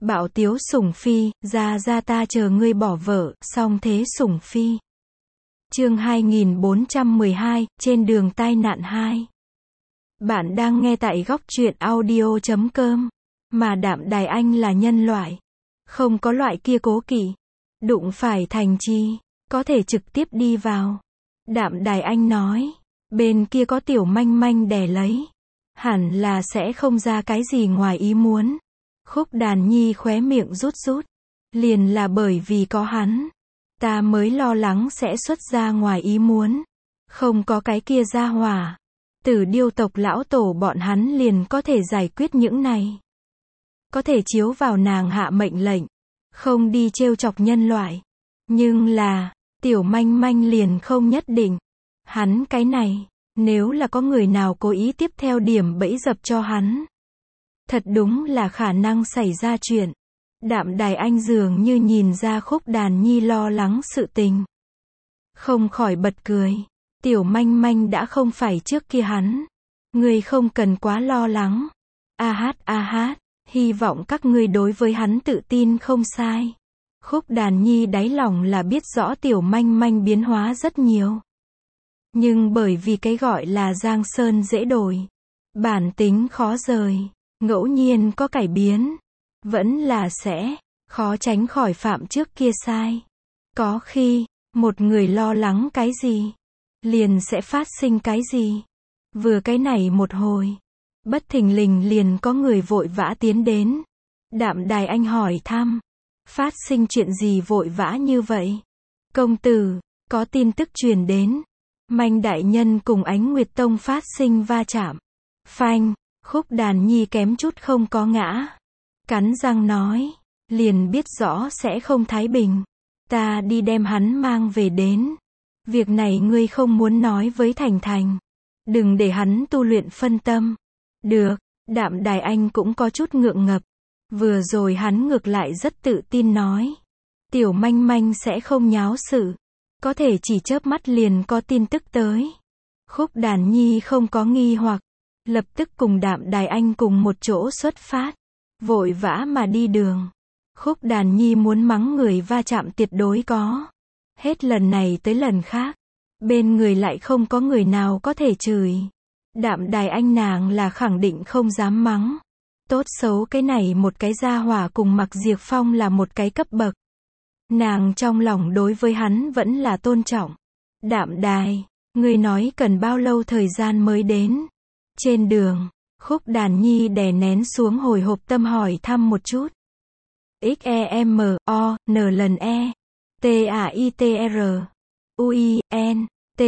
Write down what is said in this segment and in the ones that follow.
Bảo Tiếu Sủng Phi, ra ta chờ ngươi bỏ vợ, song thế Sủng Phi. Chương 2412, trên đường tai nạn 2. Bạn đang nghe tại góc truyện audio.com. Mà Đạm Đài Anh là nhân loại. Không có loại kia cố kỵ. Đụng phải thành chi, có thể trực tiếp đi vào. Đạm Đài Anh nói, bên kia có Tiểu Manh Manh đè lấy. Hẳn là sẽ không ra cái gì ngoài ý muốn. Khúc Đàn Nhi khóe miệng rút rút. Liền là bởi vì có hắn. Ta mới lo lắng sẽ xuất ra ngoài ý muốn. Không có cái kia ra hỏa. Tử Điêu tộc lão tổ bọn hắn liền có thể giải quyết những này. Có thể chiếu vào nàng hạ mệnh lệnh. Không đi trêu chọc nhân loại. Nhưng là, Tiểu Manh Manh liền không nhất định. Hắn cái này, nếu là có người nào cố ý tiếp theo điểm bẫy dập cho hắn. Thật đúng là khả năng xảy ra chuyện. Đạm Đài Anh dường như nhìn ra Khúc Đàn Nhi lo lắng sự tình. Không khỏi bật cười. Tiểu Manh Manh đã không phải trước kia hắn. Ngươi không cần quá lo lắng. A hát, hy vọng các ngươi đối với hắn tự tin không sai. Khúc Đàn Nhi đáy lòng là biết rõ Tiểu Manh Manh biến hóa rất nhiều. Nhưng bởi vì cái gọi là giang sơn dễ đổi. Bản tính khó rời. Ngẫu nhiên có cải biến. Vẫn là sẽ khó tránh khỏi phạm trước kia sai. Có khi, một người lo lắng cái gì, liền sẽ phát sinh cái gì. Vừa cái này một hồi, bất thình lình liền có người vội vã tiến đến. Đạm Đài Anh hỏi thăm, phát sinh chuyện gì vội vã như vậy? Công tử, có tin tức truyền đến. Manh đại nhân cùng Ánh Nguyệt Tông phát sinh va chạm. Phanh, Khúc Đàn Nhi kém chút không có ngã. Cắn răng nói, liền biết rõ sẽ không thái bình. Ta đi đem hắn mang về đến. Việc này ngươi không muốn nói với Thành Thành. Đừng để hắn tu luyện phân tâm. Được, Đạm Đài Anh cũng có chút ngượng ngập. Vừa rồi hắn ngược lại rất tự tin nói. Tiểu Manh Manh sẽ không nháo sự. Có thể chỉ chớp mắt liền có tin tức tới. Khúc Đàn Nhi không có nghi hoặc. Lập tức cùng Đạm Đài Anh cùng một chỗ xuất phát. Vội vã mà đi đường. Khúc Đàn Nhi muốn mắng người va chạm tuyệt đối có. Hết lần này tới lần khác. Bên người lại không có người nào có thể chửi. Đạm Đài Anh nàng là khẳng định không dám mắng. Tốt xấu cái này một cái gia hỏa cùng Mặc Diệp Phong là một cái cấp bậc. Nàng trong lòng đối với hắn vẫn là tôn trọng. Đạm Đài, ngươi nói cần bao lâu thời gian mới đến? Trên đường, Khúc Đàn Nhi đè nén xuống hồi hộp tâm hỏi thăm một chút. XEMONLE TAITR UIN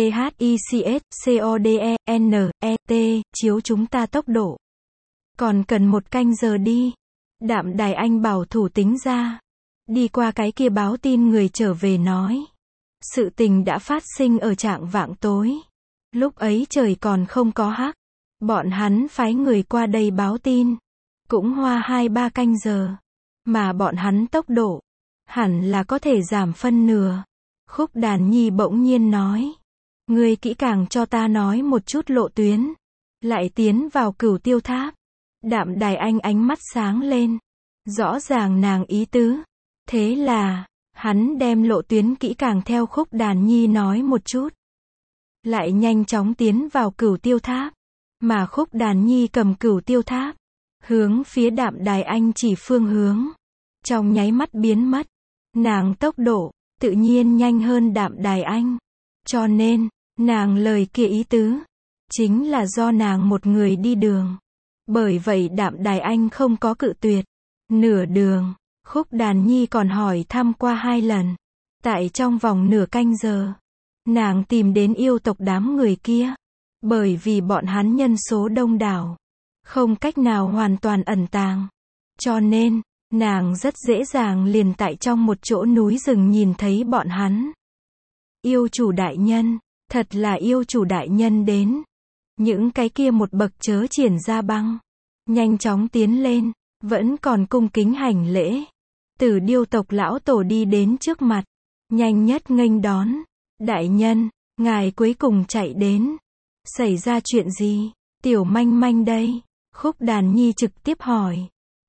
THICSCODENET chiếu chúng ta tốc độ. Còn cần 1 canh giờ đi. Đạm Đài Anh bảo thủ tính ra. Đi qua cái kia báo tin người trở về nói. Sự tình đã phát sinh ở trạng vạng tối. Lúc ấy trời còn không có hắc. Bọn hắn phái người qua đây báo tin. Cũng hoa 2-3 canh giờ. Mà bọn hắn tốc độ. Hẳn là có thể giảm phân nửa. Khúc Đàn Nhi bỗng nhiên nói. Ngươi kỹ càng cho ta nói một chút lộ tuyến. Lại tiến vào Cửu Tiêu Tháp. Đạm Đài Anh ánh mắt sáng lên. Rõ ràng nàng ý tứ. Thế là, hắn đem lộ tuyến kỹ càng theo Khúc Đàn Nhi nói một chút. Lại nhanh chóng tiến vào Cửu Tiêu Tháp. Mà Khúc Đàn Nhi cầm Cửu Tiêu Tháp. Hướng phía Đạm Đài Anh chỉ phương hướng. Trong nháy mắt biến mất. Nàng tốc độ, tự nhiên nhanh hơn Đạm Đài Anh. Cho nên, nàng lời kia ý tứ. Chính là do nàng một người đi đường. Bởi vậy Đạm Đài Anh không có cự tuyệt. Nửa đường, Khúc Đàn Nhi còn hỏi thăm qua 2 lần. Tại trong vòng nửa canh giờ, nàng tìm đến yêu tộc đám người kia. Bởi vì bọn hắn nhân số đông đảo. Không cách nào hoàn toàn ẩn tàng. Cho nên, nàng rất dễ dàng liền tại trong một chỗ núi rừng nhìn thấy bọn hắn. Yêu chủ đại nhân, thật là yêu chủ đại nhân đến. Những cái kia một bậc chớ triển ra băng. Nhanh chóng tiến lên, vẫn còn cung kính hành lễ. Tử Điêu tộc lão tổ đi đến trước mặt. Nhanh nhất nghênh đón. Đại nhân, ngài cuối cùng chạy đến. Xảy ra chuyện gì? Tiểu Manh Manh đây. Khúc Đàn Nhi trực tiếp hỏi.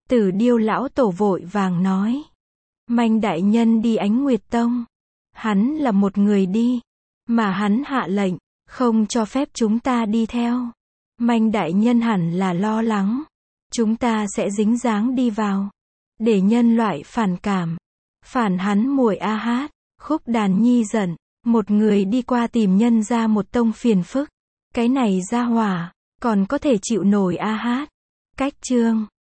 Tử Điêu lão tổ vội vàng nói. Manh đại nhân đi Ánh Nguyệt Tông. Hắn là một người đi. Mà hắn hạ lệnh, không cho phép chúng ta đi theo. Manh đại nhân hẳn là lo lắng. Chúng ta sẽ dính dáng đi vào. Để nhân loại phản cảm. Phản hắn muội A Hát. Khúc Đàn Nhi giận. Một người đi qua tìm nhân ra một tông phiền phức. Cái này ra hỏa. Còn có thể chịu nổi A Hát. Cách chương